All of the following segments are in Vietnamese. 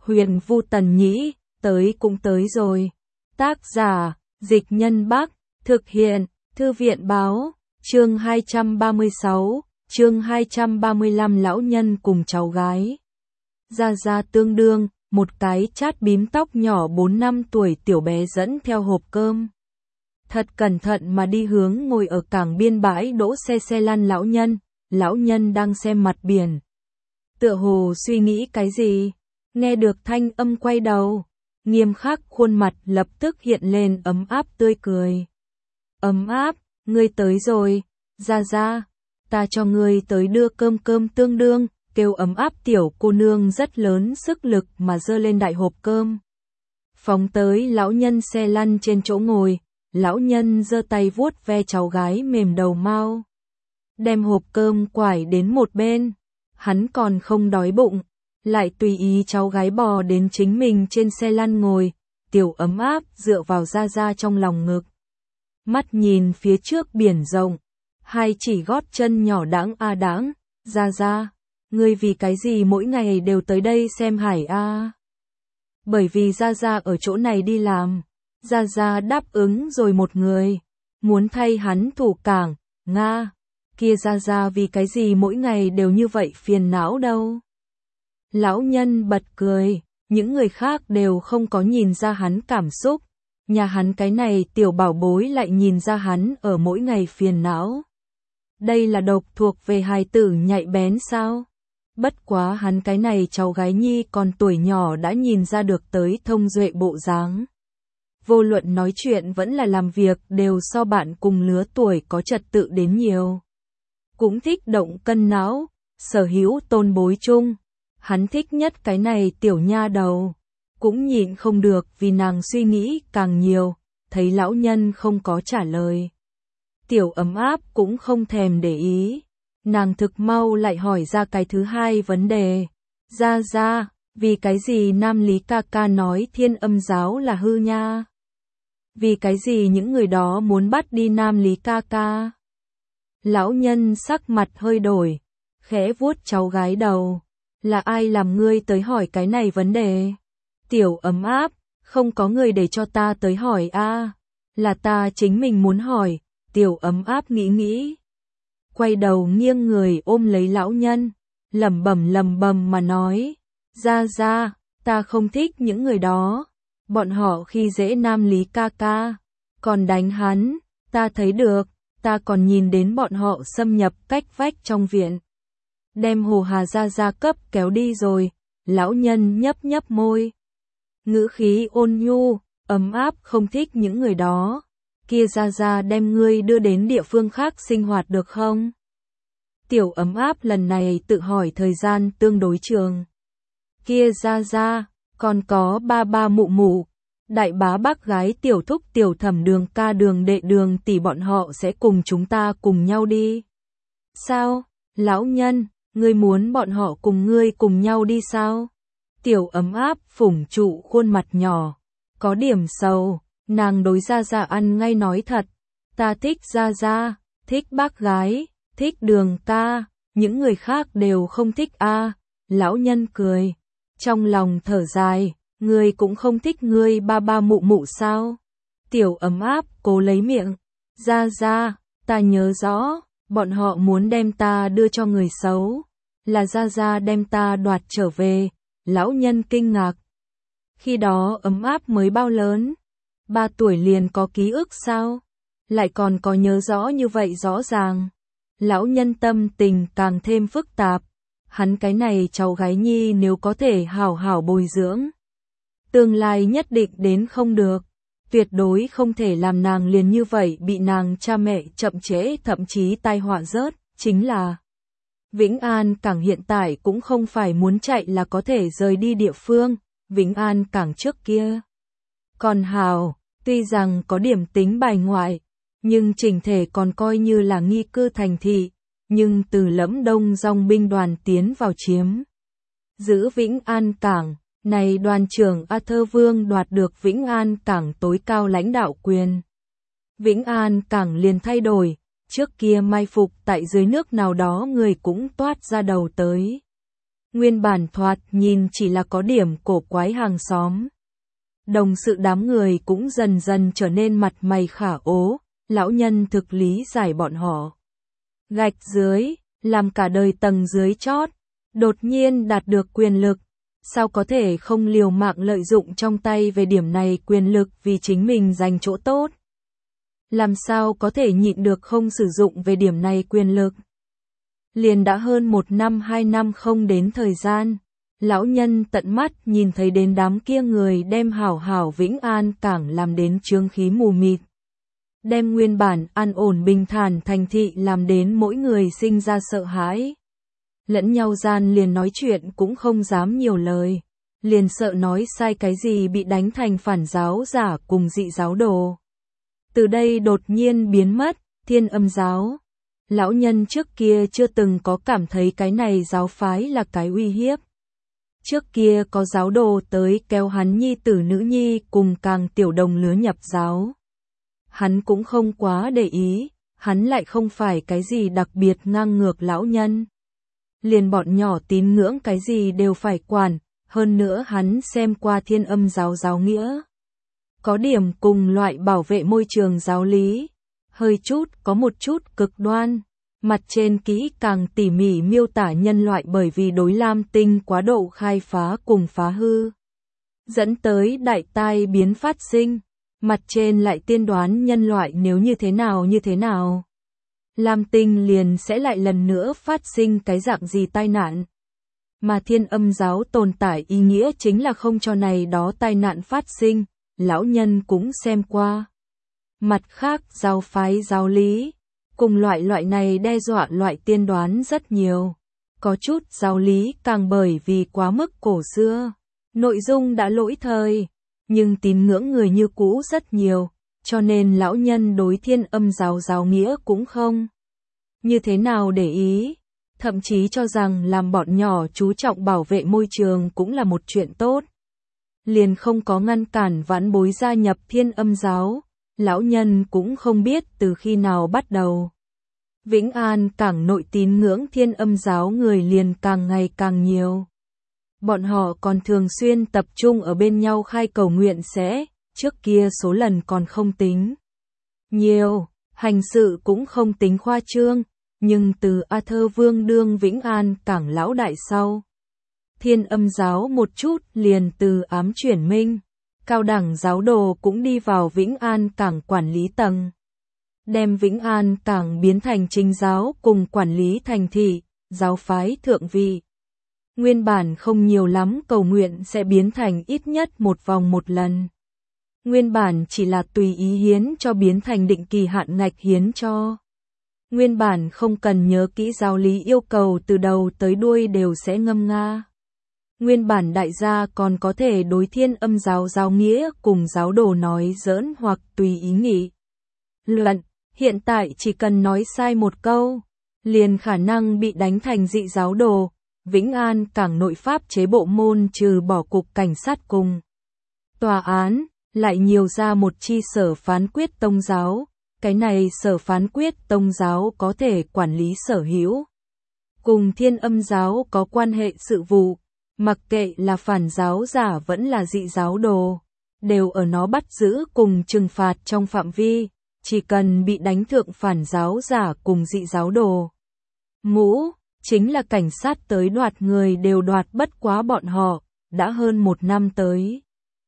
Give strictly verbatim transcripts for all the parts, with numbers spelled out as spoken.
Huyền Vu Tần Nhĩ, tới cũng tới rồi. Tác giả, Dịch Nhân Bắc, thực hiện, Thư viện Báo, chương hai trăm ba mươi sáu, chương hai trăm ba mươi lăm lão nhân cùng cháu gái. Gia Gia tương đương, một cái chát bím tóc nhỏ bốn năm tuổi tiểu bé dẫn theo hộp cơm. Thật cẩn thận mà đi hướng ngồi ở cảng biên bãi đỗ xe xe lăn lão nhân, lão nhân đang xem mặt biển. Tựa hồ suy nghĩ cái gì, nghe được thanh âm quay đầu, nghiêm khắc khuôn mặt lập tức hiện lên ấm áp tươi cười. Ấm áp, ngươi tới rồi, Gia Gia, ta cho ngươi tới đưa cơm cơm tương đương, kêu ấm áp tiểu cô nương rất lớn sức lực mà giơ lên đại hộp cơm. Phóng tới lão nhân xe lăn trên chỗ ngồi, lão nhân giơ tay vuốt ve cháu gái mềm đầu mau. Đem hộp cơm quải đến một bên, hắn còn không đói bụng, lại tùy ý cháu gái bò đến chính mình trên xe lăn ngồi, tiểu ấm áp dựa vào Gia Gia trong lòng ngực. Mắt nhìn phía trước biển rộng, hai chỉ gót chân nhỏ đãng a đãng, Gia Gia, ngươi vì cái gì mỗi ngày đều tới đây xem hải a? Bởi vì Gia Gia ở chỗ này đi làm, Gia Gia đáp ứng rồi một người, muốn thay hắn thủ cảng, Nga, kia Gia Gia vì cái gì mỗi ngày đều như vậy phiền não đâu. Lão nhân bật cười, những người khác đều không có nhìn ra hắn cảm xúc, nhà hắn cái này tiểu bảo bối lại nhìn ra hắn ở mỗi ngày phiền não. Đây là độc thuộc về hài tử nhạy bén sao? Bất quá hắn cái này cháu gái nhi còn tuổi nhỏ đã nhìn ra được tới thông duệ bộ dáng. Vô luận nói chuyện vẫn là làm việc đều so bạn cùng lứa tuổi có trật tự đến nhiều. Cũng thích động cân não, sở hữu tôn bối chung. Hắn thích nhất cái này tiểu nha đầu. Cũng nhịn không được vì nàng suy nghĩ càng nhiều, thấy lão nhân không có trả lời. Tiểu ấm áp cũng không thèm để ý. Nàng thực mau lại hỏi ra cái thứ hai vấn đề. Gia Gia, vì cái gì Nam Lý ca ca nói Thiên Âm giáo là hư nha? Vì cái gì những người đó muốn bắt đi Nam Lý ca ca? Lão nhân sắc mặt hơi đổi, khẽ vuốt cháu gái đầu. Là ai làm ngươi tới hỏi cái này vấn đề? Tiểu ấm áp, không có người để cho ta tới hỏi a, là ta chính mình muốn hỏi. Tiểu ấm áp nghĩ nghĩ, quay đầu nghiêng người ôm lấy lão nhân, lẩm bẩm lẩm bẩm mà nói, Gia Gia, ta không thích những người đó, bọn họ khi dễ Nam Lý ca ca, còn đánh hắn, ta thấy được, ta còn nhìn đến bọn họ xâm nhập cách vách trong viện. Đem Hồ Hà Gia Gia cấp kéo đi rồi, lão nhân nhấp nhấp môi. Ngữ khí ôn nhu, ấm áp không thích những người đó. Kia Gia Gia đem ngươi đưa đến địa phương khác sinh hoạt được không? Tiểu ấm áp lần này tự hỏi thời gian tương đối trường. Kia Gia Gia, còn có ba ba mụ mụ, đại bá bác gái tiểu thúc tiểu thẩm đường ca đường đệ đường tỷ bọn họ sẽ cùng chúng ta cùng nhau đi. Sao, lão nhân, ngươi muốn bọn họ cùng ngươi cùng nhau đi sao? Tiểu ấm áp phủng trụ khuôn mặt nhỏ, có điểm sầu. Nàng đối Gia Gia ăn ngay nói thật, ta thích Gia Gia, thích bác gái, thích đường ca, những người khác đều không thích a. Lão nhân cười, trong lòng thở dài, ngươi cũng không thích ngươi ba ba mụ mụ sao? Tiểu ấm áp cố lấy miệng, Gia Gia, ta nhớ rõ, bọn họ muốn đem ta đưa cho người xấu, là Gia Gia đem ta đoạt trở về. Lão nhân kinh ngạc, khi đó ấm áp mới bao lớn? Ba tuổi liền có ký ức sao? Lại còn có nhớ rõ như vậy rõ ràng. Lão nhân tâm tình càng thêm phức tạp. Hắn cái này cháu gái nhi nếu có thể hảo hảo bồi dưỡng, tương lai nhất định đến không được. Tuyệt đối không thể làm nàng liền như vậy bị nàng cha mẹ chậm trễ thậm chí tai họa rớt. Chính là Vĩnh An Cảng hiện tại cũng không phải muốn chạy là có thể rời đi địa phương. Vĩnh An Cảng trước kia còn hào, tuy rằng có điểm tính bài ngoại, nhưng chỉnh thể còn coi như là nghi cư thành thị, nhưng từ Lẫm Đông dòng binh đoàn tiến vào chiếm giữ Vĩnh An Cảng, này đoàn trưởng Arthur Vương đoạt được Vĩnh An Cảng tối cao lãnh đạo quyền. Vĩnh An Cảng liền thay đổi, trước kia mai phục tại dưới nước nào đó người cũng toát ra đầu tới. Nguyên bản thoạt nhìn chỉ là có điểm cổ quái hàng xóm. Đồng sự đám người cũng dần dần trở nên mặt mày khả ố, lão nhân thực lý giải bọn họ. Gạch dưới, làm cả đời tầng dưới chót, đột nhiên đạt được quyền lực, sao có thể không liều mạng lợi dụng trong tay về điểm này quyền lực vì chính mình giành chỗ tốt. Làm sao có thể nhịn được không sử dụng về điểm này quyền lực. Liền đã hơn một năm hai năm không đến thời gian, lão nhân tận mắt nhìn thấy đến đám kia người đem hảo hảo Vĩnh An Cảng làm đến chướng khí mù mịt. Đem nguyên bản an ổn bình thản thành thị làm đến mỗi người sinh ra sợ hãi. Lẫn nhau gian liền nói chuyện cũng không dám nhiều lời, liền sợ nói sai cái gì bị đánh thành phản giáo giả cùng dị giáo đồ. Từ đây đột nhiên biến mất, Thiên Âm giáo. Lão nhân trước kia chưa từng có cảm thấy cái này giáo phái là cái uy hiếp. Trước kia có giáo đồ tới kéo hắn nhi tử nữ nhi cùng càng tiểu đồng lứa nhập giáo. Hắn cũng không quá để ý, hắn lại không phải cái gì đặc biệt ngang ngược lão nhân. Liền bọn nhỏ tín ngưỡng cái gì đều phải quản, hơn nữa hắn xem qua Thiên Âm giáo giáo nghĩa. Có điểm cùng loại bảo vệ môi trường giáo lý, hơi chút có một chút cực đoan. Mặt trên kỹ càng tỉ mỉ miêu tả nhân loại bởi vì đối lam tinh quá độ khai phá cùng phá hư, dẫn tới đại tai biến phát sinh. Mặt trên lại tiên đoán nhân loại nếu như thế nào như thế nào, lam tinh liền sẽ lại lần nữa phát sinh cái dạng gì tai nạn. Mà Thiên Âm giáo tồn tại ý nghĩa chính là không cho này đó tai nạn phát sinh, lão nhân cũng xem qua. Mặt khác giáo phái giáo lý, cùng loại loại này đe dọa loại tiên đoán rất nhiều. Có chút giáo lý càng bởi vì quá mức cổ xưa, nội dung đã lỗi thời, nhưng tín ngưỡng người như cũ rất nhiều, cho nên lão nhân đối Thiên Âm giáo giáo nghĩa cũng không như thế nào để ý, thậm chí cho rằng làm bọn nhỏ chú trọng bảo vệ môi trường cũng là một chuyện tốt. Liền không có ngăn cản vãn bối gia nhập Thiên Âm giáo, lão nhân cũng không biết từ khi nào bắt đầu. Vĩnh An Cảng nội tín ngưỡng Thiên Âm giáo người liền càng ngày càng nhiều. Bọn họ còn thường xuyên tập trung ở bên nhau khai cầu nguyện sẽ, trước kia số lần còn không tính nhiều, hành sự cũng không tính khoa trương, nhưng từ A Thơ Vương đương Vĩnh An Cảng lão đại sau, Thiên Âm giáo một chút liền từ ám chuyển minh, cao đẳng giáo đồ cũng đi vào Vĩnh An Cảng quản lý tầng. Đem Vĩnh An Cảng biến thành chính giáo cùng quản lý thành thị, giáo phái thượng vị. Nguyên bản không nhiều lắm cầu nguyện sẽ biến thành ít nhất một vòng một lần. Nguyên bản chỉ là tùy ý hiến cho biến thành định kỳ hạn ngạch hiến cho. Nguyên bản không cần nhớ kỹ giáo lý yêu cầu từ đầu tới đuôi đều sẽ ngâm nga. Nguyên bản đại gia còn có thể đối Thiên Âm giáo giáo nghĩa cùng giáo đồ nói giỡn hoặc tùy ý nghị luận. Hiện tại chỉ cần nói sai một câu, liền khả năng bị đánh thành dị giáo đồ. Vĩnh An Cảng nội pháp chế bộ môn trừ bỏ cục cảnh sát cùng tòa án, lại nhiều ra một chi sở phán quyết tông giáo. Cái này sở phán quyết tông giáo có thể quản lý sở hữu cùng Thiên Âm giáo có quan hệ sự vụ, mặc kệ là phản giáo giả vẫn là dị giáo đồ, đều ở nó bắt giữ cùng trừng phạt trong phạm vi. Chỉ cần bị đánh thượng phản giáo giả cùng dị giáo đồ mũ, chính là cảnh sát tới đoạt người đều đoạt bất quá bọn họ, đã hơn một năm tới.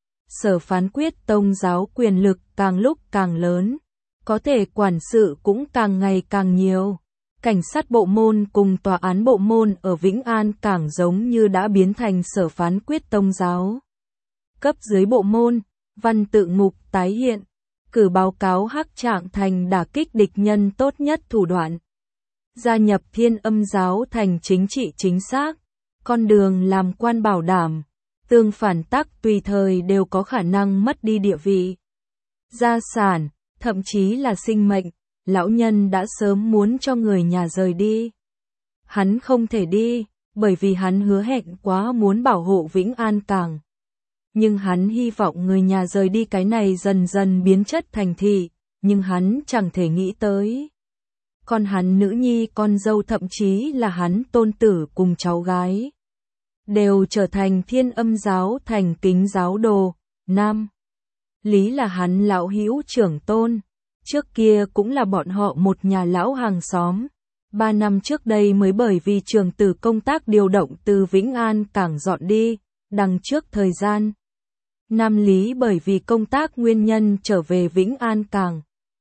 Sở phán quyết tông giáo quyền lực càng lúc càng lớn, có thể quản sự cũng càng ngày càng nhiều. Cảnh sát bộ môn cùng tòa án bộ môn ở Vĩnh An Cảng giống như đã biến thành sở phán quyết tông giáo. Cấp dưới bộ môn, văn tự mục tái hiện, cử báo cáo hắc trạng thành đả kích địch nhân tốt nhất thủ đoạn. Gia nhập Thiên Âm giáo thành chính trị chính xác, con đường làm quan bảo đảm, tương phản tắc tùy thời đều có khả năng mất đi địa vị, gia sản, thậm chí là sinh mệnh. Lão nhân đã sớm muốn cho người nhà rời đi. Hắn không thể đi, bởi vì hắn hứa hẹn quá muốn bảo hộ Vĩnh An Cảng. Nhưng hắn hy vọng người nhà rời đi cái này dần dần biến chất thành thị, nhưng hắn chẳng thể nghĩ tới. Con hắn nữ nhi con dâu thậm chí là hắn tôn tử cùng cháu gái. đều trở thành Thiên Âm giáo thành kính giáo đồ. Nam Lý là hắn lão hữu trưởng tôn, trước kia cũng là bọn họ một nhà lão hàng xóm. Ba năm trước đây mới bởi vì trường tử công tác điều động từ Vĩnh An Cảng dọn đi, đằng trước thời gian. Nam Lý bởi vì công tác nguyên nhân trở về Vĩnh An Cảng.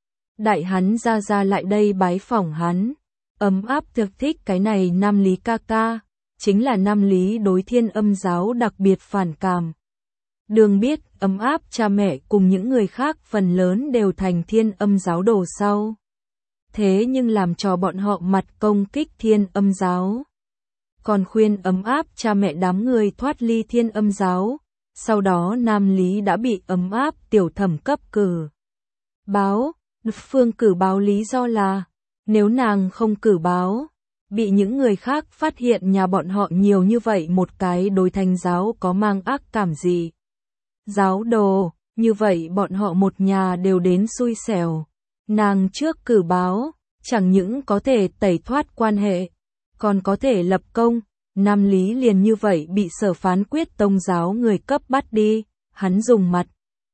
Đại hắn ra ra lại đây bái phỏng hắn, ấm áp thực thích cái này Nam Lý ca ca, chính là Nam Lý đối Thiên Âm giáo đặc biệt phản cảm. Đường biết ấm áp cha mẹ cùng những người khác phần lớn đều thành Thiên Âm giáo đồ sau. Thế nhưng làm cho bọn họ mặt công kích Thiên Âm giáo. Còn khuyên ấm áp cha mẹ đám người thoát ly Thiên Âm giáo. Sau đó Nam Lý đã bị ấm áp tiểu thẩm cấp cử báo. Phương cử báo lý do là, nếu nàng không cử báo, bị những người khác phát hiện nhà bọn họ nhiều như vậy một cái đối Thánh giáo có mang ác cảm gì. Giáo đồ, như vậy bọn họ một nhà đều đến xui xẻo. Nàng trước cử báo, chẳng những có thể tẩy thoát quan hệ, còn có thể lập công. Nam Lý liền như vậy bị Sở Phán Quyết Tông giáo người cấp bắt đi, hắn dùng mặt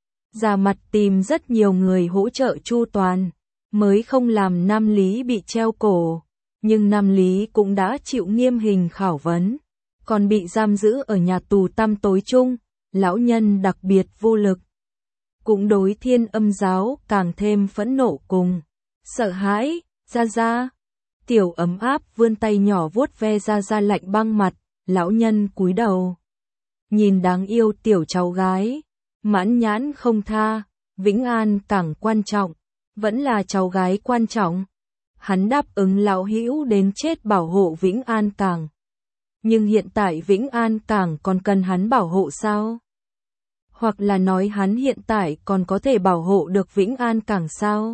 ra mặt tìm rất nhiều người hỗ trợ chu toàn, mới không làm Nam Lý bị treo cổ. Nhưng Nam Lý cũng đã chịu nghiêm hình khảo vấn, còn bị giam giữ ở nhà tù tăm tối chung, lão nhân đặc biệt vô lực. Cũng đối Thiên Âm giáo càng thêm phẫn nộ cùng sợ hãi. Ra ra, tiểu ấm áp vươn tay nhỏ vuốt ve ra ra lạnh băng mặt, lão nhân cúi đầu. Nhìn đáng yêu tiểu cháu gái, mãn nhãn không tha, Vĩnh An Cảng quan trọng, vẫn là cháu gái quan trọng. Hắn đáp ứng lão hữu đến chết bảo hộ Vĩnh An Cảng. Nhưng hiện tại Vĩnh An Cảng còn cần hắn bảo hộ sao? Hoặc là nói hắn hiện tại còn có thể bảo hộ được Vĩnh An Cảng sao?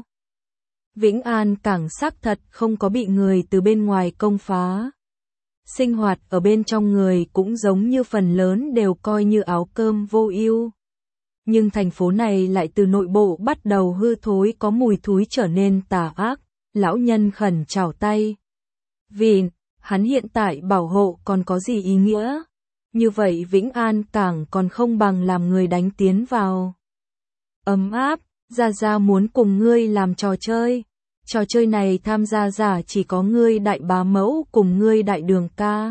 Vĩnh An Cảng xác thật không có bị người từ bên ngoài công phá. Sinh hoạt ở bên trong người cũng giống như phần lớn đều coi như áo cơm vô ưu. Nhưng thành phố này lại từ nội bộ bắt đầu hư thối, có mùi thúi trở nên tà ác. Lão nhân khẩn chào tay. Vì hắn hiện tại bảo hộ còn có gì ý nghĩa? Như vậy Vĩnh An Cảng còn không bằng làm người đánh tiến vào. Ấm áp, Gia Gia muốn cùng ngươi làm trò chơi. Trò chơi này tham gia giả chỉ có ngươi đại bá mẫu cùng ngươi đại đường ca.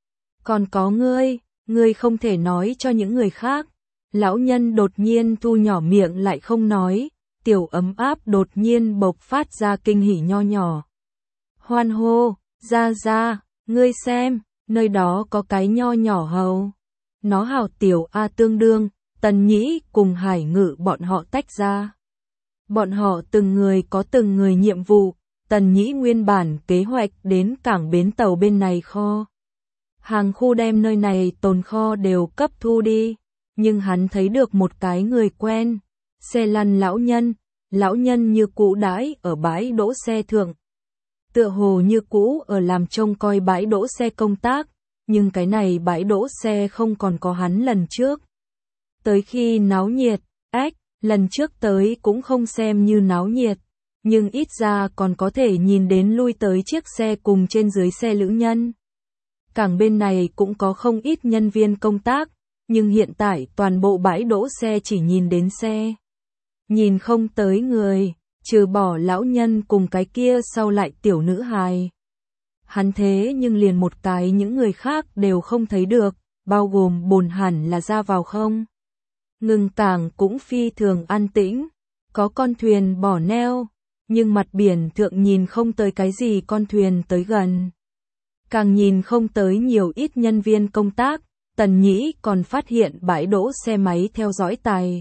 Còn có ngươi, ngươi không thể nói cho những người khác. Lão nhân đột nhiên thu nhỏ miệng lại không nói. Tiểu ấm áp đột nhiên bộc phát ra kinh hỉ nho nhỏ. Hoan hô, Gia Gia, ngươi xem, nơi đó có cái nho nhỏ hầu. Nó hào tiểu A tương đương, Tần Nhĩ cùng Hải Ngự bọn họ tách ra. Bọn họ từng người có từng người nhiệm vụ. Tần Nhĩ nguyên bản kế hoạch đến cảng bến tàu bên này kho hàng khu đem nơi này tồn kho đều cấp thu đi. Nhưng hắn thấy được một cái người quen. Xe lăn lão nhân, lão nhân như cũ đãi ở bãi đỗ xe thượng. Tựa hồ như cũ ở làm trông coi bãi đỗ xe công tác, nhưng cái này bãi đỗ xe không còn có hắn lần trước. Tới khi náo nhiệt, ếch, lần trước tới cũng không xem như náo nhiệt, nhưng ít ra còn có thể nhìn đến lui tới chiếc xe cùng trên dưới xe lữ nhân. Cảng bên này cũng có không ít nhân viên công tác, nhưng hiện tại toàn bộ bãi đỗ xe chỉ nhìn đến xe. Nhìn không tới người, trừ bỏ lão nhân cùng cái kia sau lại tiểu nữ hài. Hắn thế nhưng liền một cái những người khác đều không thấy được, bao gồm bồn hẳn là ra vào không. Ngừng cảng cũng phi thường an tĩnh, có con thuyền bỏ neo, nhưng mặt biển thượng nhìn không tới cái gì con thuyền tới gần. Càng nhìn không tới nhiều ít nhân viên công tác, Tần Nhĩ còn phát hiện bãi đỗ xe máy theo dõi tài.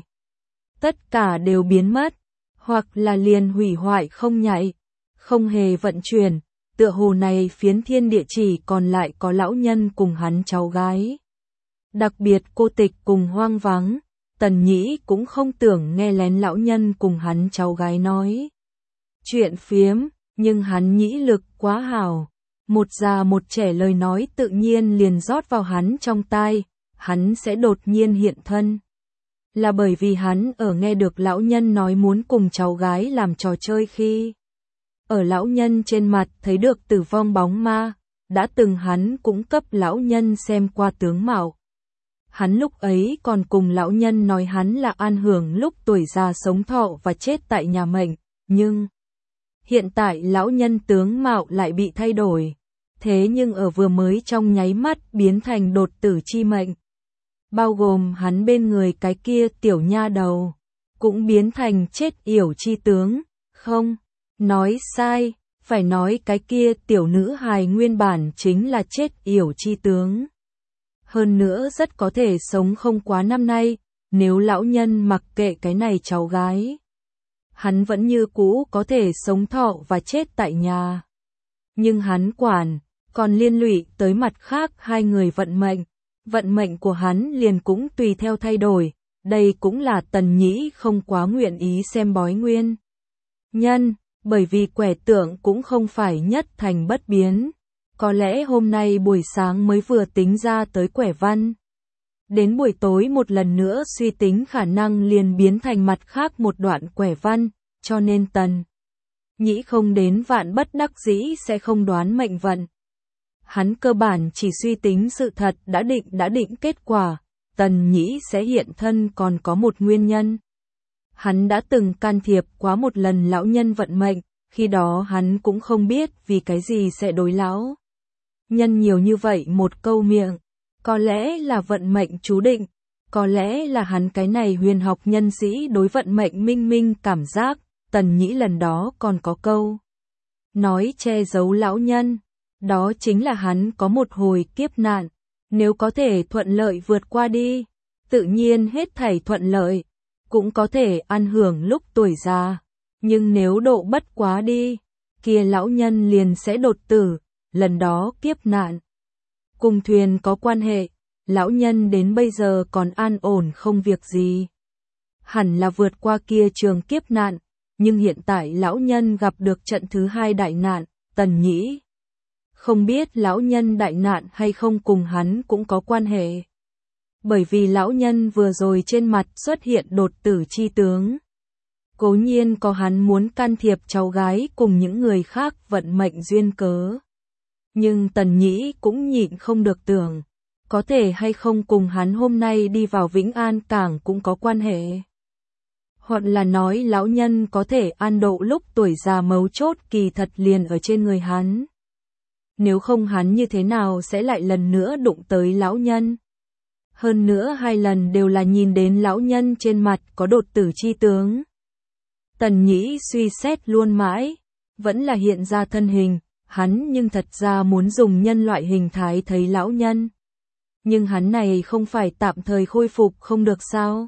Tất cả đều biến mất, hoặc là liền hủy hoại không nhạy, không hề vận chuyển, tựa hồ này phiến thiên địa chỉ còn lại có lão nhân cùng hắn cháu gái. Đặc biệt cô tịch cùng hoang vắng, Tần Nhĩ cũng không tưởng nghe lén lão nhân cùng hắn cháu gái nói chuyện phiếm, nhưng hắn nhĩ lực quá hảo. Một già một trẻ lời nói tự nhiên liền rót vào hắn trong tai, hắn sẽ đột nhiên hiện thân. Là bởi vì hắn ở nghe được lão nhân nói muốn cùng cháu gái làm trò chơi khi ở lão nhân trên mặt thấy được tử vong bóng ma, đã từng hắn cũng cấp lão nhân xem qua tướng mạo. Hắn lúc ấy còn cùng lão nhân nói hắn là an hưởng lúc tuổi già sống thọ và chết tại nhà mệnh, nhưng hiện tại lão nhân tướng mạo lại bị thay đổi. Thế nhưng ở vừa mới trong nháy mắt biến thành đột tử chi mệnh. Bao gồm hắn bên người cái kia tiểu nha đầu, cũng biến thành chết yểu chi tướng. Không, nói sai, phải nói cái kia tiểu nữ hài nguyên bản chính là chết yểu chi tướng. Hơn nữa rất có thể sống không quá năm nay, nếu lão nhân mặc kệ cái này cháu gái. Hắn vẫn như cũ có thể sống thọ và chết tại nhà. Nhưng hắn quản, còn liên lụy tới mặt khác hai người vận mệnh. Vận mệnh của hắn liền cũng tùy theo thay đổi, đây cũng là Tần Nhĩ không quá nguyện ý xem bói nguyên nhân, bởi vì quẻ tượng cũng không phải nhất thành bất biến. Có lẽ hôm nay buổi sáng mới vừa tính ra tới quẻ văn. Đến buổi tối một lần nữa suy tính khả năng liền biến thành mặt khác một đoạn quẻ văn, cho nên Tần Nhĩ không đến vạn bất đắc dĩ sẽ không đoán mệnh vận. Hắn cơ bản chỉ suy tính sự thật đã định đã định kết quả, Tần Nhĩ sẽ hiện thân còn có một nguyên nhân. Hắn đã từng can thiệp quá một lần lão nhân vận mệnh, khi đó hắn cũng không biết vì cái gì sẽ đối lão nhân nhiều như vậy một câu miệng. Có lẽ là vận mệnh chú định, có lẽ là hắn cái này huyền học nhân sĩ đối vận mệnh minh minh cảm giác. Tần Nhĩ lần đó còn có câu nói che giấu lão nhân. Đó chính là hắn có một hồi kiếp nạn, nếu có thể thuận lợi vượt qua đi, tự nhiên hết thảy thuận lợi, cũng có thể ăn hưởng lúc tuổi già, nhưng nếu độ bất quá đi, kia lão nhân liền sẽ đột tử, lần đó kiếp nạn. Cùng thuyền có quan hệ, lão nhân đến bây giờ còn an ổn không việc gì. Hẳn là vượt qua kia trường kiếp nạn, nhưng hiện tại lão nhân gặp được trận thứ hai đại nạn, Tần Nhĩ không biết lão nhân đại nạn hay không cùng hắn cũng có quan hệ. Bởi vì lão nhân vừa rồi trên mặt xuất hiện đột tử chi tướng. Cố nhiên có hắn muốn can thiệp cháu gái cùng những người khác vận mệnh duyên cớ. Nhưng Tần Nhĩ cũng nhịn không được tưởng, có thể hay không cùng hắn hôm nay đi vào Vĩnh An Cảng cũng có quan hệ. Hoặc là nói lão nhân có thể an độ lúc tuổi già mấu chốt kỳ thật liền ở trên người hắn. Nếu không hắn như thế nào sẽ lại lần nữa đụng tới lão nhân. Hơn nữa hai lần đều là nhìn đến lão nhân trên mặt có đột tử chi tướng. Tần Nhĩ suy xét luôn mãi, vẫn là hiện ra thân hình, hắn nhưng thật ra muốn dùng nhân loại hình thái thấy lão nhân. Nhưng hắn này không phải tạm thời khôi phục không được sao?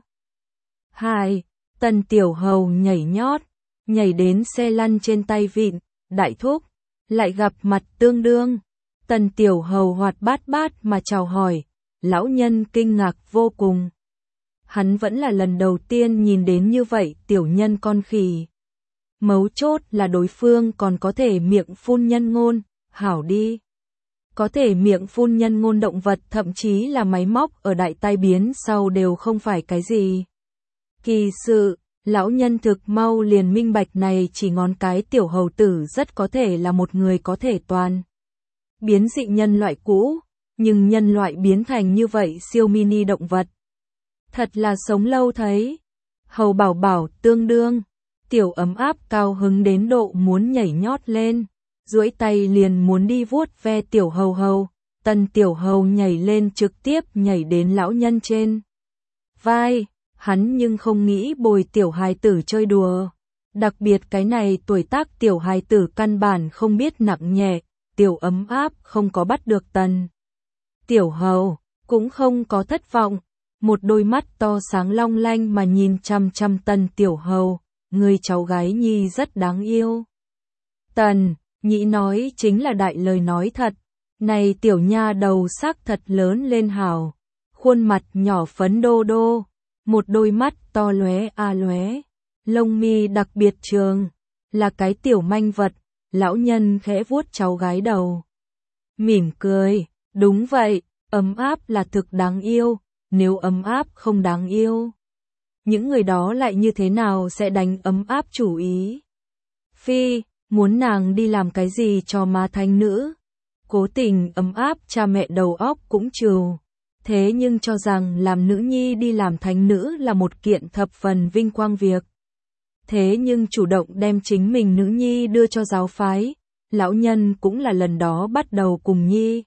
Hai, Tần Tiểu Hầu nhảy nhót, nhảy đến xe lăn trên tay vịn, đại thúc, lại gặp mặt tương đương. Tần Tiểu Hầu hoạt bát bát mà chào hỏi, lão nhân kinh ngạc vô cùng. Hắn vẫn là lần đầu tiên nhìn đến như vậy tiểu nhân con khỉ. Mấu chốt là đối phương còn có thể miệng phun nhân ngôn, hảo đi. Có thể miệng phun nhân ngôn động vật thậm chí là máy móc ở đại tai biến sau đều không phải cái gì. Kỳ sự, lão nhân thực mau liền minh bạch này chỉ ngón cái tiểu hầu tử rất có thể là một người có thể toàn biến dị nhân loại cũ, nhưng nhân loại biến thành như vậy siêu mini động vật. Thật là sống lâu thấy. Hầu bảo bảo tương đương, tiểu ấm áp cao hứng đến độ muốn nhảy nhót lên, duỗi tay liền muốn đi vuốt ve tiểu hầu hầu, Tần Tiểu Hầu nhảy lên trực tiếp nhảy đến lão nhân trên vai, hắn nhưng không nghĩ bồi tiểu hài tử chơi đùa. Đặc biệt cái này tuổi tác tiểu hài tử căn bản không biết nặng nhẹ, tiểu ấm áp không có bắt được Tần Tiểu Hầu, cũng không có thất vọng, một đôi mắt to sáng long lanh mà nhìn chăm chăm Tần Tiểu Hầu, người cháu gái nhi rất đáng yêu. Tần Nhĩ nói chính là đại lời nói thật, này tiểu nha đầu xác thật lớn lên hào, khuôn mặt nhỏ phấn đô đô, một đôi mắt to lóe a lóe, lông mi đặc biệt trường, là cái tiểu manh vật. Lão nhân khẽ vuốt cháu gái đầu, mỉm cười, đúng vậy, ấm áp là thực đáng yêu, nếu ấm áp không đáng yêu, những người đó lại như thế nào sẽ đánh ấm áp chủ ý? Phi, muốn nàng đi làm cái gì cho má thánh nữ? cố tình ấm áp cha mẹ đầu óc cũng trừ. Thế nhưng cho rằng làm nữ nhi đi làm thánh nữ là một kiện thập phần vinh quang việc. Thế nhưng chủ động đem chính mình nữ nhi đưa cho giáo phái, lão nhân cũng là lần đó bắt đầu cùng nhi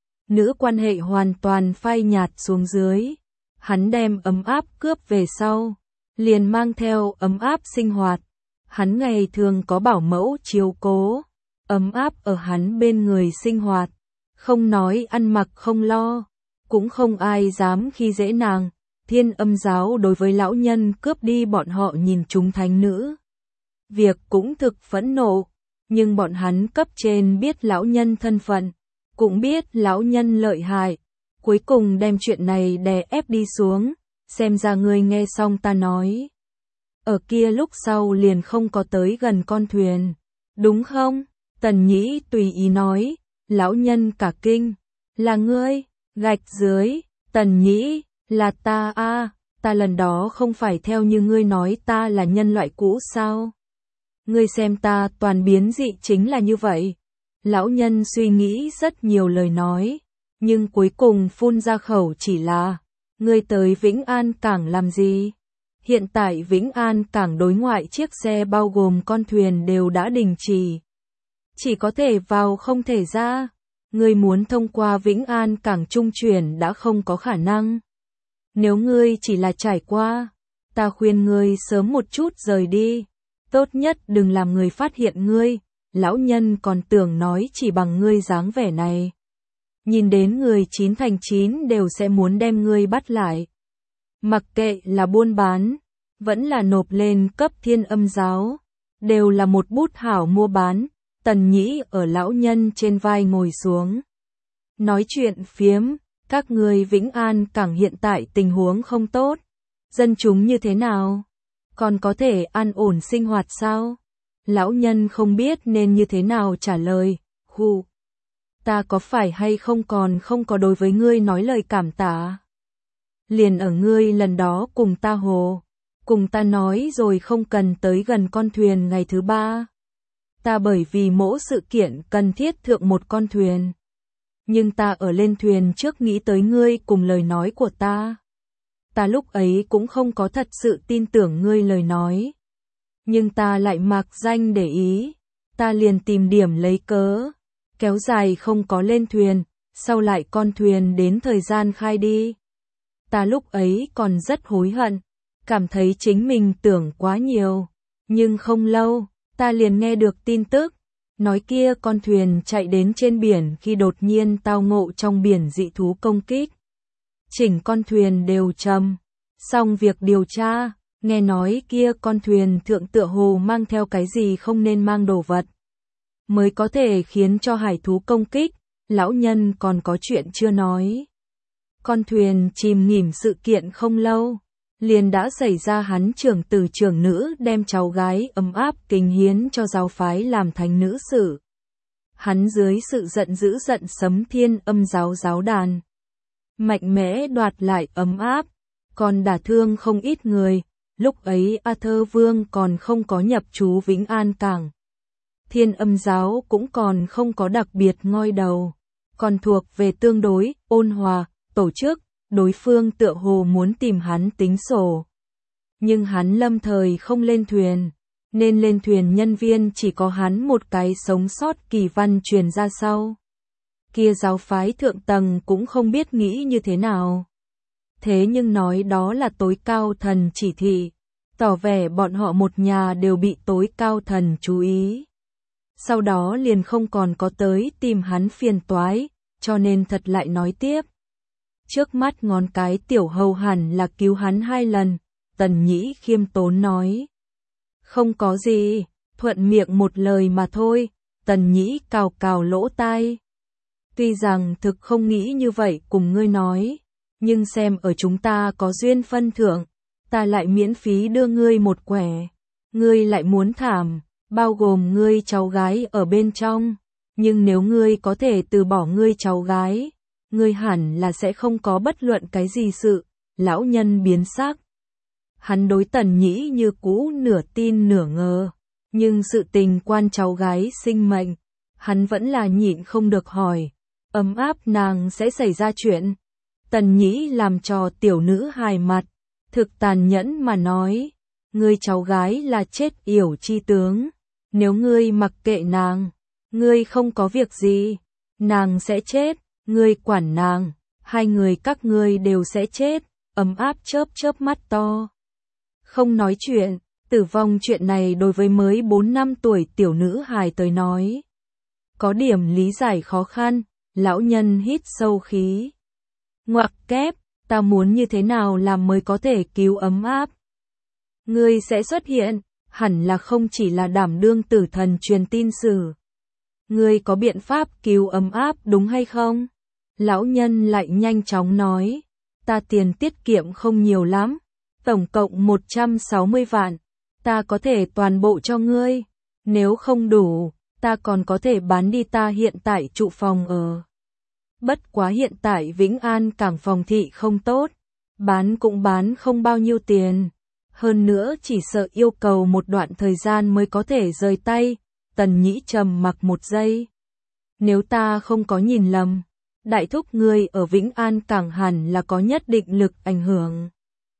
nữ quan hệ hoàn toàn phai nhạt xuống dưới. Hắn đem ấm áp cướp về sau, liền mang theo ấm áp sinh hoạt. Hắn ngày thường có bảo mẫu chiếu cố, ấm áp ở hắn bên người sinh hoạt, không nói ăn mặc không lo, cũng không ai dám khi dễ nàng. Thiên Âm giáo đối với lão nhân cướp đi bọn họ nhìn chúng thánh nữ việc cũng thực phẫn nộ, nhưng bọn hắn cấp trên biết lão nhân thân phận, cũng biết lão nhân lợi hại, cuối cùng đem chuyện này đè ép đi xuống. Xem ra ngươi nghe xong ta nói, ở kia lúc sau liền không có tới gần con thuyền, đúng không? Tần Nhĩ tùy ý nói. Lão nhân cả kinh, là ngươi? Gạch dưới, Tần Nhĩ, là ta a, à, ta lần đó không phải theo như ngươi nói ta là nhân loại cũ sao? Ngươi xem ta toàn biến dị chính là như vậy. Lão nhân suy nghĩ rất nhiều lời nói, nhưng cuối cùng phun ra khẩu chỉ là, ngươi tới Vĩnh An Cảng làm gì? Hiện tại Vĩnh An Cảng đối ngoại chiếc xe bao gồm con thuyền đều đã đình chỉ. Chỉ có thể vào không thể ra. Ngươi muốn thông qua Vĩnh An Cảng trung chuyển đã không có khả năng. Nếu ngươi chỉ là trải qua, ta khuyên ngươi sớm một chút rời đi. Tốt nhất đừng làm người phát hiện ngươi. Lão nhân còn tưởng nói chỉ bằng ngươi dáng vẻ này, nhìn đến người chín thành chín đều sẽ muốn đem ngươi bắt lại. Mặc kệ là buôn bán, vẫn là nộp lên cấp Thiên Âm giáo, đều là một bút hảo mua bán. Tần Nhĩ ở lão nhân trên vai ngồi xuống, nói chuyện phiếm. Các ngươi Vĩnh An Cảng hiện tại tình huống không tốt, dân chúng như thế nào? Còn có thể an ổn sinh hoạt sao? Lão nhân không biết nên như thế nào trả lời. Hù, ta có phải hay không còn không có đối với ngươi nói lời cảm tạ? Liền ở ngươi lần đó cùng ta hồ, cùng ta nói rồi không cần tới gần con thuyền ngày thứ ba. Ta bởi vì mỗi sự kiện cần thiết thượng một con thuyền. Nhưng ta ở lên thuyền trước nghĩ tới ngươi cùng lời nói của ta. Ta lúc ấy cũng không có thật sự tin tưởng ngươi lời nói. Nhưng ta lại mặc danh để ý. Ta liền tìm điểm lấy cớ. Kéo dài không có lên thuyền. Sau lại con thuyền đến thời gian khai đi. Ta lúc ấy còn rất hối hận. Cảm thấy chính mình tưởng quá nhiều. Nhưng không lâu, ta liền nghe được tin tức. Nói kia con thuyền chạy đến trên biển khi đột nhiên tao ngộ trong biển dị thú công kích. Chỉnh con thuyền đều trầm. Xong việc điều tra, nghe nói kia con thuyền thượng tựa hồ mang theo cái gì không nên mang đồ vật. Mới có thể khiến cho hải thú công kích, lão nhân còn có chuyện chưa nói. Con thuyền chìm nghỉm sự kiện không lâu, liền đã xảy ra hắn trưởng tử trưởng nữ đem cháu gái ấm áp kính hiến cho giáo phái làm thành nữ sử. Hắn dưới sự giận dữ giận sấm Thiên Âm giáo giáo đàn, mạnh mẽ đoạt lại ấm áp, còn đả thương không ít người. Lúc ấy A Thơ Vương còn không có nhập trú Vĩnh An Cảng. Thiên Âm giáo cũng còn không có đặc biệt ngoi đầu, còn thuộc về tương đối ôn hòa tổ chức. Đối phương tựa hồ muốn tìm hắn tính sổ. Nhưng hắn lâm thời không lên thuyền, nên lên thuyền nhân viên chỉ có hắn một cái sống sót kỳ văn truyền ra sau. Kia giáo phái thượng tầng cũng không biết nghĩ như thế nào. Thế nhưng nói đó là tối cao thần chỉ thị, tỏ vẻ bọn họ một nhà đều bị tối cao thần chú ý. Sau đó liền không còn có tới tìm hắn phiền toái, cho nên thật lại nói tiếp. Trước mắt ngón cái tiểu hầu hẳn là cứu hắn hai lần, Tần Nhĩ khiêm tốn nói. Không có gì, thuận miệng một lời mà thôi. Tần Nhĩ cào cào lỗ tai. Tuy rằng thực không nghĩ như vậy cùng ngươi nói, nhưng xem ở chúng ta có duyên phân thượng, ta lại miễn phí đưa ngươi một quẻ. Ngươi lại muốn thảm, bao gồm ngươi cháu gái ở bên trong, nhưng nếu ngươi có thể từ bỏ ngươi cháu gái, ngươi hẳn là sẽ không có bất luận cái gì sự. Lão nhân biến sắc. Hắn đối Tần Nhĩ như cũ nửa tin nửa ngờ, nhưng sự tình quan cháu gái sinh mệnh, hắn vẫn là nhịn không được hỏi, ấm áp nàng sẽ xảy ra chuyện. Tần Nhĩ làm trò tiểu nữ hài mặt, thực tàn nhẫn mà nói, ngươi cháu gái là chết yểu chi tướng, nếu ngươi mặc kệ nàng, ngươi không có việc gì, nàng sẽ chết, ngươi quản nàng, hai người các ngươi đều sẽ chết. Ấm áp chớp chớp mắt to. Không nói chuyện, tử vong chuyện này đối với mới bốn năm tuổi tiểu nữ hài tới nói. Có điểm lý giải khó khăn, lão nhân hít sâu khí. Ngoặc kép, ta muốn như thế nào làm mới có thể cứu ấm áp. Ngươi sẽ xuất hiện, hẳn là không chỉ là đảm đương tử thần truyền tin sử. Ngươi có biện pháp cứu ấm áp đúng hay không? Lão nhân lại nhanh chóng nói. Ta tiền tiết kiệm không nhiều lắm, tổng cộng một trăm sáu mươi vạn, ta có thể toàn bộ cho ngươi, nếu không đủ, ta còn có thể bán đi ta hiện tại trụ phòng ở. Bất quá hiện tại Vĩnh An cảng phòng thị không tốt, bán cũng bán không bao nhiêu tiền, hơn nữa chỉ sợ yêu cầu một đoạn thời gian mới có thể rời tay. Tần Nhĩ trầm mặc một giây. Nếu ta không có nhìn lầm, đại thúc ngươi ở Vĩnh An cảng hẳn là có nhất định lực ảnh hưởng.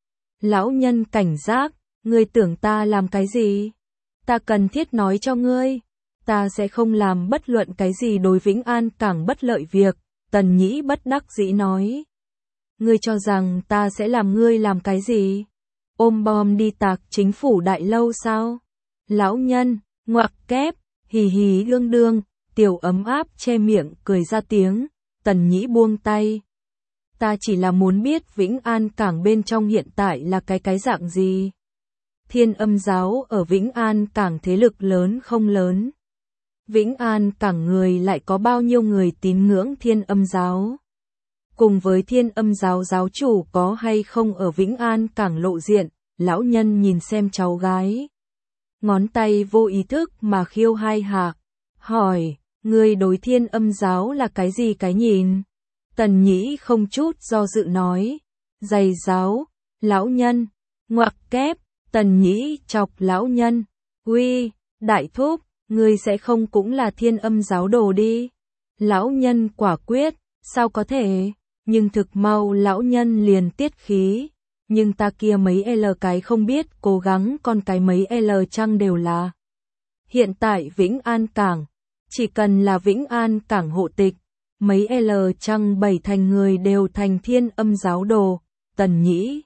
Lão nhân cảnh giác, ngươi tưởng ta làm cái gì? Ta cần thiết nói cho ngươi, ta sẽ không làm bất luận cái gì đối Vĩnh An cảng bất lợi việc. Tần Nhĩ bất đắc dĩ nói. Ngươi cho rằng ta sẽ làm ngươi làm cái gì? Ôm bom đi tạc chính phủ đại lâu sao? Lão nhân, ngoặc kép, hì hì đương đương, tiểu ấm áp che miệng cười ra tiếng. Tần Nhĩ buông tay. Ta chỉ là muốn biết Vĩnh An cảng bên trong hiện tại là cái cái dạng gì. Thiên Âm giáo ở Vĩnh An cảng thế lực lớn không lớn. Vĩnh An cảng người lại có bao nhiêu người tín ngưỡng Thiên Âm giáo. Cùng với Thiên Âm giáo giáo chủ có hay không ở Vĩnh An cảng lộ diện, lão nhân nhìn xem cháu gái. Ngón tay vô ý thức mà khiêu hai hạc, hỏi. Ngươi đối Thiên Âm giáo là cái gì cái nhìn? Tần Nhĩ không chút do dự nói. Giày giáo, lão nhân, ngoặc kép, Tần Nhĩ chọc lão nhân. Uy, đại thúc, ngươi sẽ không cũng là Thiên Âm giáo đồ đi. Lão nhân quả quyết, sao có thể, nhưng thực mau lão nhân liền tiết khí. Nhưng ta kia mấy L cái không biết cố gắng con cái mấy L chăng đều là. Hiện tại Vĩnh An cảng. Chỉ cần là Vĩnh An cảng hộ tịch, mấy L chăng bảy thành người đều thành Thiên Âm giáo đồ. Tần Nhĩ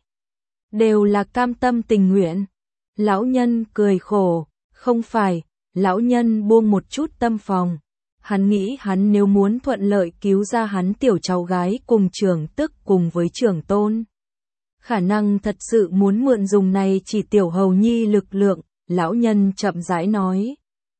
đều là cam tâm tình nguyện. Lão nhân cười khổ, không phải, lão nhân buông một chút tâm phòng. Hắn nghĩ hắn nếu muốn thuận lợi cứu ra hắn tiểu cháu gái cùng trưởng tức cùng với trưởng tôn. Khả năng thật sự muốn mượn dùng này chỉ tiểu hầu nhi lực lượng, lão nhân chậm rãi nói.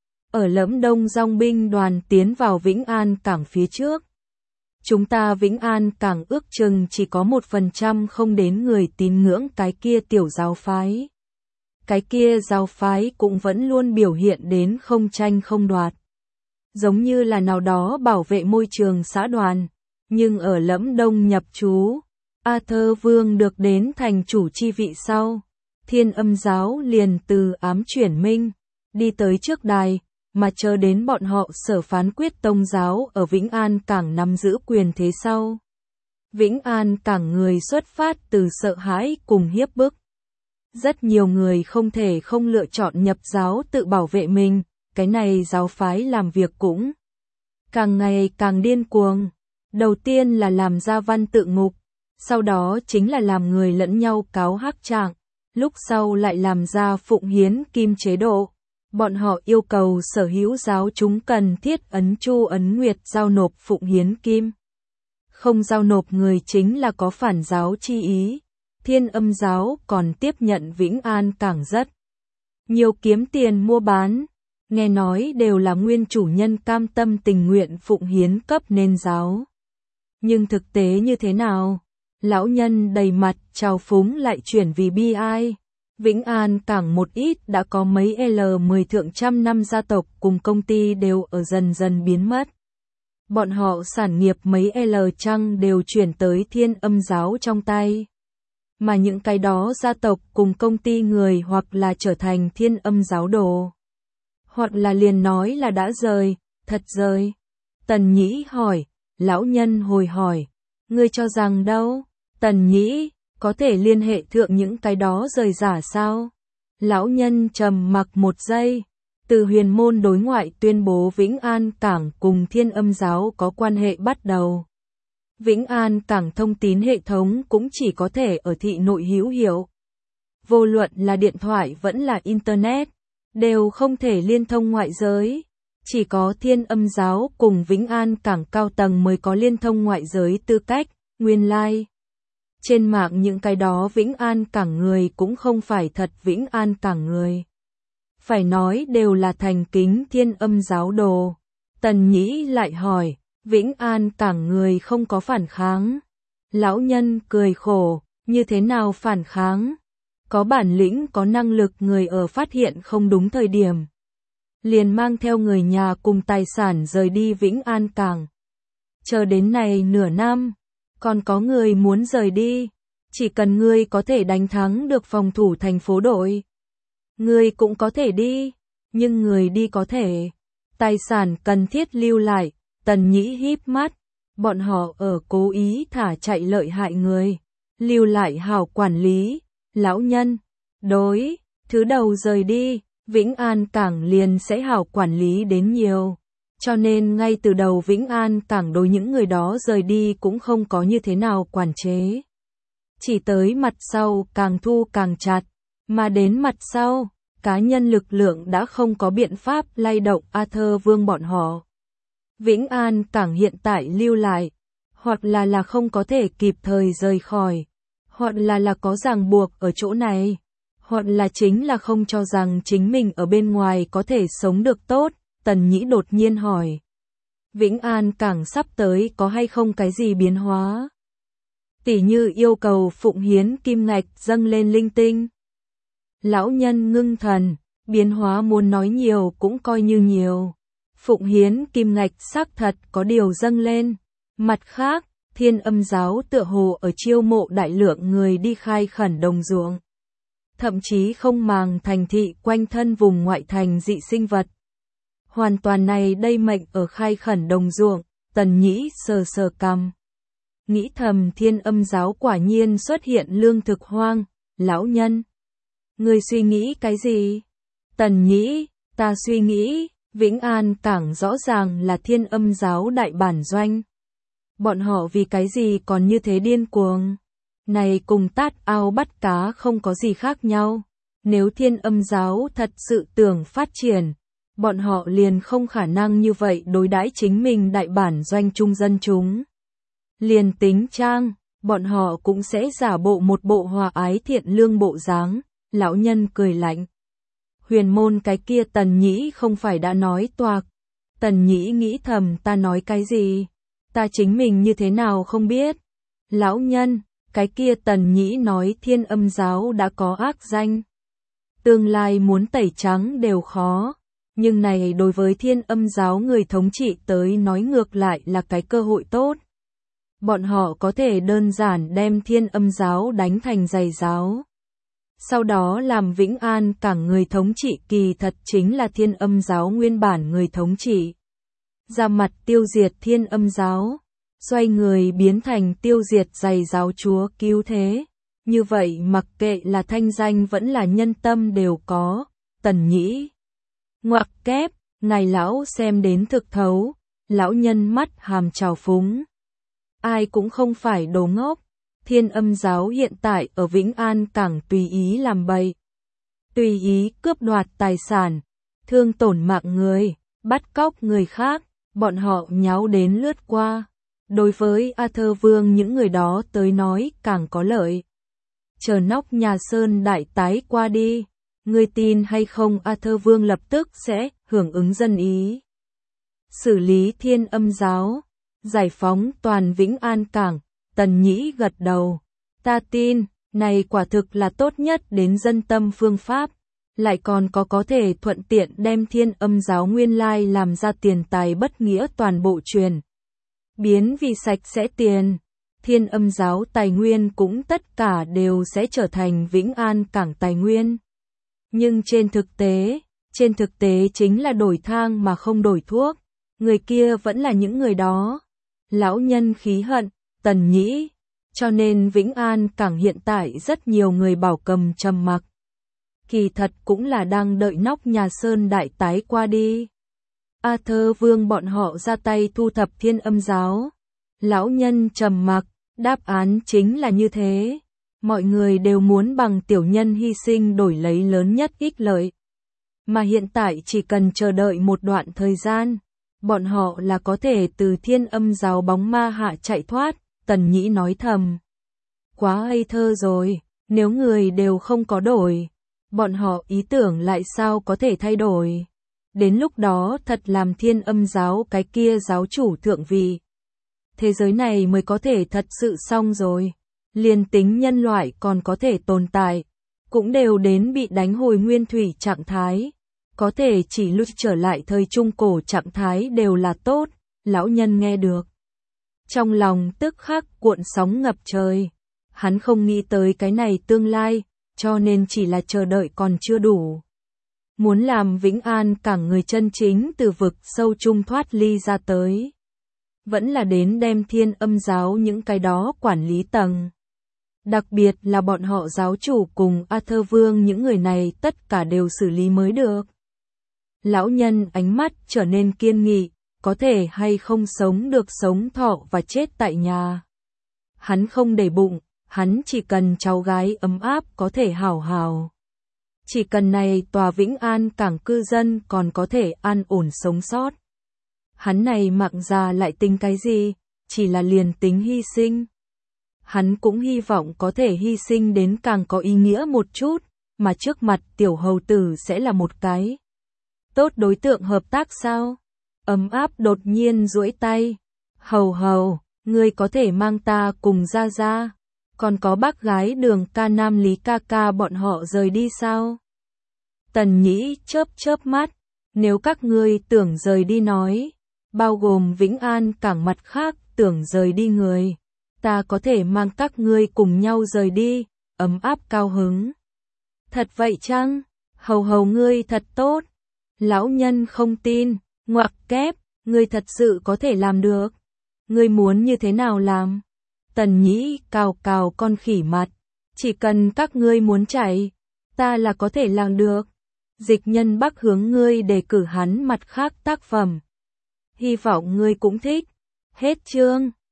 Ở Lẫm Đông dòng binh đoàn tiến vào Vĩnh An cảng phía trước. Chúng ta Vĩnh An cảng ước chừng chỉ có một phần trăm không đến người tín ngưỡng cái kia tiểu giáo phái. Cái kia giáo phái cũng vẫn luôn biểu hiện đến không tranh không đoạt. Giống như là nào đó bảo vệ môi trường xã đoàn. Nhưng ở Lẫm Đông nhập trú, A Thơ Vương được đến thành chủ chi vị sau. Thiên Âm giáo liền từ ám chuyển minh, đi tới trước đài. Mà chờ đến bọn họ sở phán quyết tông giáo ở Vĩnh An cảng nắm giữ quyền thế sau. Vĩnh An cảng người xuất phát từ sợ hãi cùng hiếp bức. Rất nhiều người không thể không lựa chọn nhập giáo tự bảo vệ mình, cái này giáo phái làm việc cũng càng ngày càng điên cuồng. Đầu tiên là làm ra văn tự ngục, sau đó chính là làm người lẫn nhau cáo hắc trạng, lúc sau lại làm ra phụng hiến kim chế độ. Bọn họ yêu cầu sở hữu giáo chúng cần thiết ấn chu ấn nguyệt giao nộp phụng hiến kim. Không giao nộp người chính là có phản giáo chi ý. Thiên Âm giáo còn tiếp nhận Vĩnh An cảng rất nhiều kiếm tiền mua bán. Nghe nói đều là nguyên chủ nhân cam tâm tình nguyện phụng hiến cấp nên giáo. Nhưng thực tế như thế nào? Lão nhân đầy mặt trào phúng lại chuyển vì bi ai. Vĩnh An cảng một ít đã có mấy L mười thượng trăm năm gia tộc cùng công ty đều ở dần dần biến mất. Bọn họ sản nghiệp mấy L chăng đều chuyển tới Thiên Âm giáo trong tay. Mà những cái đó gia tộc cùng công ty người hoặc là trở thành Thiên Âm giáo đồ. Hoặc là liền nói là đã rời, Thật rời. Tần Nhĩ hỏi, lão nhân hồi hỏi, ngươi cho rằng đâu? Tần Nhĩ, có thể liên hệ thượng những cái đó rời giả sao? Lão nhân trầm mặc một giây, từ huyền môn đối ngoại tuyên bố Vĩnh An Cảng cùng Thiên Âm Giáo có quan hệ bắt đầu. Vĩnh An Cảng thông tín hệ thống cũng chỉ có thể ở thị nội hữu hiệu. Vô luận là điện thoại vẫn là Internet, đều không thể liên thông ngoại giới. Chỉ có Thiên Âm Giáo cùng Vĩnh An Cảng cao tầng mới có liên thông ngoại giới tư cách, nguyên lai. Like. Trên mạng những cái đó Vĩnh An Cảng người cũng không phải thật Vĩnh An Cảng người. Phải nói đều là thành kính Thiên Âm Giáo đồ. Tần Nhĩ lại hỏi, Vĩnh An Cảng người không có phản kháng. Lão nhân cười khổ, như thế nào phản kháng? Có bản lĩnh có năng lực người ở phát hiện không đúng thời điểm. Liền mang theo người nhà cùng tài sản rời đi Vĩnh An Cảng. Chờ đến này nửa năm, còn có người muốn rời đi. Chỉ cần ngươi có thể đánh thắng được phòng thủ thành phố đội. Ngươi cũng có thể đi, nhưng người đi có thể. Tài sản cần thiết lưu lại, Tần Nhĩ híp mắt. Bọn họ ở cố ý thả chạy lợi hại người. Lưu lại hảo quản lý, lão nhân. Đối, thứ đầu rời đi, Vĩnh An Cảng liền sẽ hảo quản lý đến nhiều. Cho nên ngay từ đầu Vĩnh An Cảng đối những người đó rời đi cũng không có như thế nào quản chế. Chỉ tới mặt sau càng thu càng chặt, mà đến mặt sau, cá nhân lực lượng đã không có biện pháp lay động Arthur Vương bọn họ. Vĩnh An Cảng hiện tại lưu lại, hoặc là là không có thể kịp thời rời khỏi, hoặc là là có ràng buộc ở chỗ này, hoặc là chính là không cho rằng chính mình ở bên ngoài có thể sống được tốt. Tần Nhĩ đột nhiên hỏi, Vĩnh An Cảng sắp tới có hay không cái gì biến hóa? Tỉ như yêu cầu phụng hiến kim ngạch dâng lên linh tinh. Lão nhân ngưng thần, biến hóa muốn nói nhiều cũng coi như nhiều. Phụng hiến kim ngạch xác thật có điều dâng lên. Mặt khác, Thiên Âm Giáo tựa hồ ở chiêu mộ đại lượng người đi khai khẩn đồng ruộng. Thậm chí không màng thành thị quanh thân vùng ngoại thành dị sinh vật. Hoàn toàn này đây mệnh ở khai khẩn đồng ruộng, Tần Nhĩ sờ sờ cằm. Nghĩ thầm Thiên Âm Giáo quả nhiên xuất hiện lương thực hoang, lão nhân. Người suy nghĩ cái gì? Tần Nhĩ, ta suy nghĩ, Vĩnh An Cảng rõ ràng là Thiên Âm Giáo đại bản doanh. Bọn họ vì cái gì còn như thế điên cuồng? Này cùng tát ao bắt cá không có gì khác nhau. Nếu Thiên Âm Giáo thật sự tưởng phát triển, bọn họ liền không khả năng như vậy đối đãi chính mình đại bản doanh trung dân chúng. Liền tính trang, bọn họ cũng sẽ giả bộ một bộ hòa ái thiện lương bộ dáng. Lão nhân cười lạnh. Huyền môn cái kia Tần Nhĩ không phải đã nói toạc. Tần Nhĩ nghĩ thầm ta nói cái gì? Ta chính mình như thế nào không biết? Lão nhân, cái kia Tần Nhĩ nói Thiên Âm Giáo đã có ác danh. Tương lai muốn tẩy trắng đều khó. Nhưng này đối với Thiên Âm Giáo người thống trị tới nói ngược lại là cái cơ hội tốt. Bọn họ có thể đơn giản đem Thiên Âm Giáo đánh thành giày giáo. Sau đó làm Vĩnh An Cảng người thống trị kỳ thật chính là Thiên Âm Giáo nguyên bản người thống trị. Ra mặt tiêu diệt Thiên Âm Giáo, xoay người biến thành tiêu diệt giày giáo chúa cứu thế. Như vậy mặc kệ là thanh danh vẫn là nhân tâm đều có. Tần Nhĩ ngoặc kép, ngài lão xem đến thực thấu, lão nhân mắt hàm trào phúng. Ai cũng không phải đồ ngốc. Thiên Âm Giáo hiện tại ở Vĩnh An Cảng tùy ý làm bậy, tùy ý cướp đoạt tài sản, thương tổn mạng người, bắt cóc người khác, bọn họ nháo đến lướt qua. Đối với Arthur Vương những người đó tới nói càng có lợi. Chờ nóc nhà Sơn đại tái qua đi, người tin hay không Arthur Vương lập tức sẽ hưởng ứng dân ý. Xử lý Thiên Âm Giáo, giải phóng toàn Vĩnh An Cảng. Tần Nhĩ gật đầu. Ta tin, này quả thực là tốt nhất đến dân tâm phương pháp. Lại còn có có thể thuận tiện đem Thiên Âm Giáo nguyên lai làm ra tiền tài bất nghĩa toàn bộ truyền. Biến vì sạch sẽ tiền. Thiên Âm Giáo tài nguyên cũng tất cả đều sẽ trở thành Vĩnh An Cảng tài nguyên. Nhưng trên thực tế, trên thực tế chính là đổi thang mà không đổi thuốc. người kia vẫn là những người đó. Lão nhân khí hận, Tần Nhĩ. Cho nên Vĩnh An Cảng hiện tại rất nhiều người bảo cầm trầm mặc. Kỳ thật cũng là đang đợi nóc nhà Sơn Đại tái qua đi. Arthur Vương bọn họ ra tay thu thập Thiên Âm giáo. Lão nhân trầm mặc, đáp án chính là như thế. Mọi người đều muốn bằng tiểu nhân hy sinh đổi lấy lớn nhất ích lợi. Mà hiện tại chỉ cần chờ đợi một đoạn thời gian, bọn họ là có thể từ Thiên Âm giáo bóng ma hạ chạy thoát. Tần Nhĩ nói thầm. Quá ngây thơ rồi, nếu người đều không có đổi, bọn họ ý tưởng lại sao có thể thay đổi. Đến lúc đó thật làm Thiên Âm giáo cái kia giáo chủ thượng vị. Thế giới này mới có thể thật sự xong rồi. Liền tính nhân loại còn có thể tồn tại, cũng đều đến bị đánh hồi nguyên thủy trạng thái. Có thể chỉ lui trở lại thời trung cổ trạng thái đều là tốt. Lão nhân nghe được, trong lòng tức khắc cuộn sóng ngập trời. Hắn không nghĩ tới cái này tương lai, cho nên chỉ là chờ đợi còn chưa đủ. Muốn làm Vĩnh An Cảng người chân chính từ vực sâu trung thoát ly ra tới. Vẫn là đến đem Thiên Âm giáo những cái đó quản lý tầng. Đặc biệt là bọn họ giáo chủ cùng Arthur Vương những người này tất cả đều xử lý mới được. Lão nhân ánh mắt trở nên kiên nghị, có thể hay không sống được sống thọ và chết tại nhà. Hắn không để bụng, hắn chỉ cần cháu gái ấm áp có thể hảo hảo. Chỉ cần này tòa Vĩnh An Cảng cư dân còn có thể an ổn sống sót. Hắn này mạng già lại tính cái gì, chỉ là liền tính hy sinh. Hắn cũng hy vọng có thể hy sinh đến càng có ý nghĩa một chút, mà trước mặt tiểu hầu tử sẽ là một cái tốt đối tượng hợp tác sao? Ấm áp đột nhiên duỗi tay. Hầu hầu, ngươi có thể mang ta cùng ra ra. Còn có bác gái Đường ca Nam Lý ca ca bọn họ rời đi sao? Tần Nhĩ chớp chớp mắt. Nếu các ngươi tưởng rời đi nói, bao gồm Vĩnh An Cảng mặt khác tưởng rời đi người, ta có thể mang các ngươi cùng nhau rời đi. Ấm áp cao hứng. Thật vậy chăng? Hầu hầu ngươi thật tốt. Lão nhân không tin. Ngoặc kép, ngươi thật sự có thể làm được. Ngươi muốn như thế nào làm? Tần Nhĩ cào cào con khỉ mặt. Chỉ cần các ngươi muốn chạy, ta là có thể làm được. Dịch Nhân Bắc hướng ngươi đề cử hắn mặt khác tác phẩm. Hy vọng ngươi cũng thích. Hết chương.